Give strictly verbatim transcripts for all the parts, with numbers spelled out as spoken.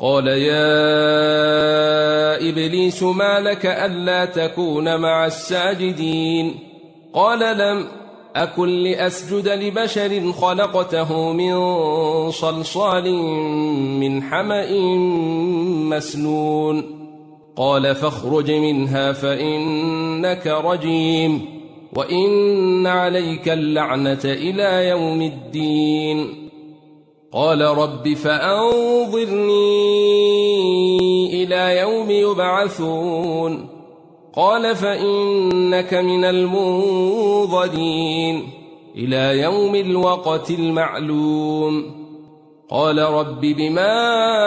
قال يا إبليس ما لك ألا تكون مع الساجدين قال لم أكن لأسجد لبشر خلقته من صلصال من حمأ مسنون قال فاخرج منها فإنك رجيم وإن عليك اللعنة إلى يوم الدين قال رب فأنظرني إلى يوم يبعثون قال فإنك من المنظرين إلى يوم الوقت المعلوم قال رب بما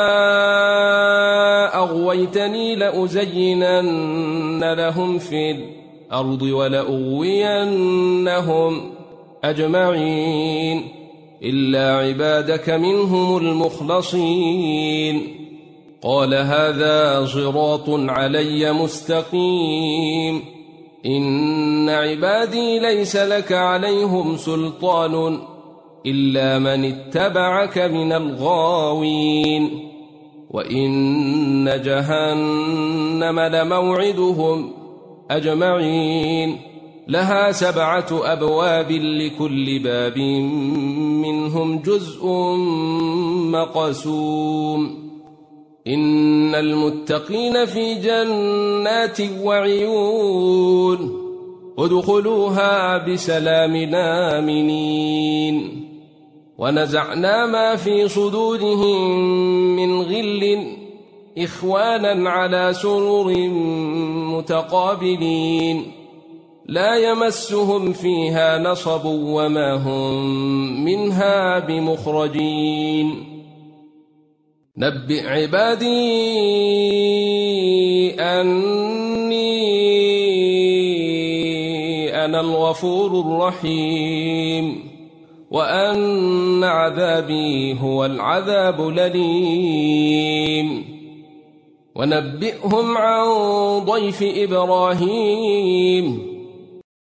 أغويتني لأزينن لهم في الأرض ولأغوينهم أجمعين إلا عبادك منهم المخلصين قال هذا صراط علي مستقيم إن عبادي ليس لك عليهم سلطان إلا من اتبعك من الغاوين وإن جهنم لموعدهم أجمعين لها سبعة أبواب لكل باب منهم جزء مقسوم إن المتقين في جنات وعيون ادخلوها بسلام آمنين ونزعنا ما في صدورهم من غل إخوانا على سرر متقابلين لا يمسهم فيها نصب وما هم منها بمخرجين نبئ عبادي أني أنا الغفور الرحيم وأن عذابي هو العذاب الأليم ونبئهم عن ضيف إبراهيم